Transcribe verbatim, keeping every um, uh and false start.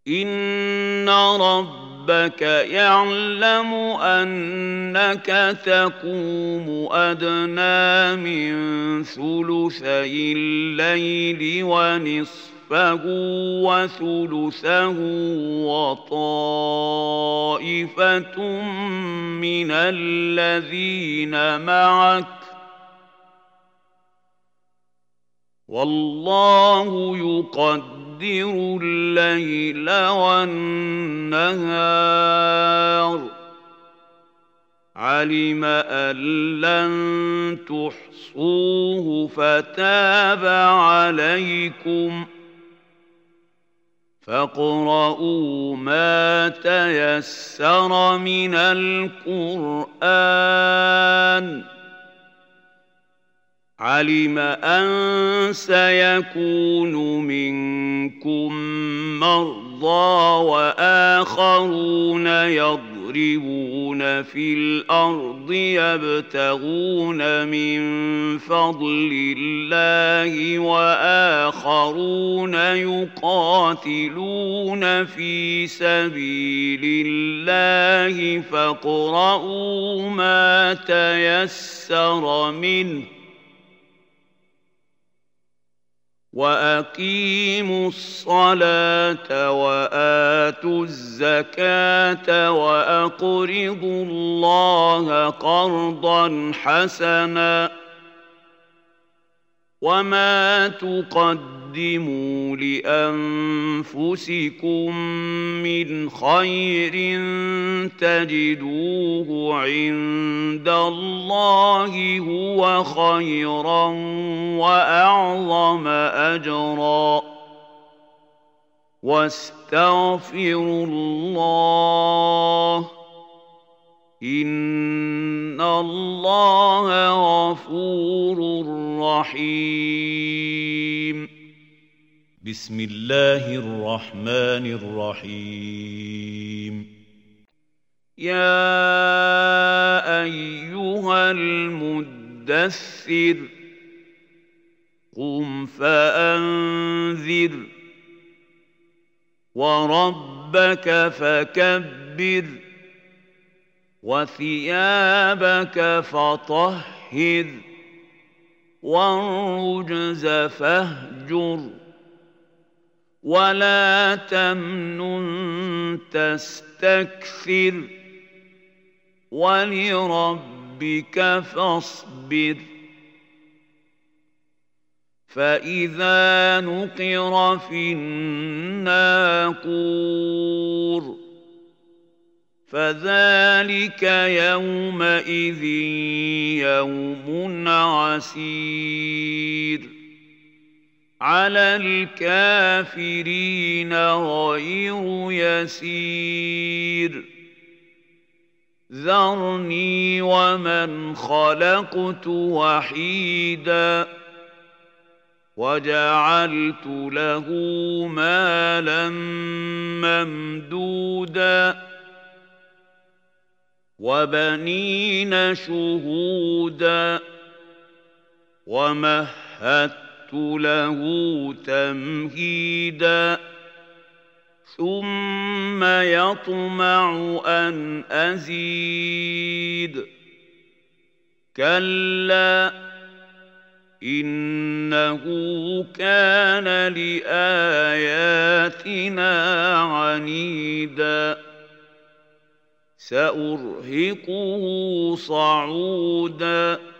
إن ربك يعلم أنك تقوم أدنى من ثلثي الليل ونصفه وثلثه وطائفة من الذين معك والله يقدر الليل والنهار علم أن لن تحصوه فتاب عليكم فاقرؤوا ما تيسر من القرآن علم أن سيكون منكم مرضى وآخرون يضربون في الأرض يبتغون من فضل الله وآخرون يقاتلون في سبيل الله فاقرؤوا ما تيسر منه وأقيموا الصلاة وآتوا الزكاة وأقرضوا الله قرضا حسنا وما تقدموا لأنفسكم من خير تجدوه عند الله هو خيرا وأعظم أجرا واستغفروا الله إن الله غفور رحيم. بسم الله الرحمن الرحيم. يا أيها المدثر قم فأنذر وربك فكبر وثيابك فطهر والرجز فاهجر ولا تمنن تستكثر ولربك فاصبر فإذا نقر في الناقور فذلك يومئذ يوم عسير على الكافرين غير يسير ذرني ومن خلقت وحيدا وجعلت له مالا ممدودا وبنين شهودا ومهدت له تمهيدا ثم يطمع أن أزيد كلا إنه كان لآياتنا عنيدا سأرهقه صعودا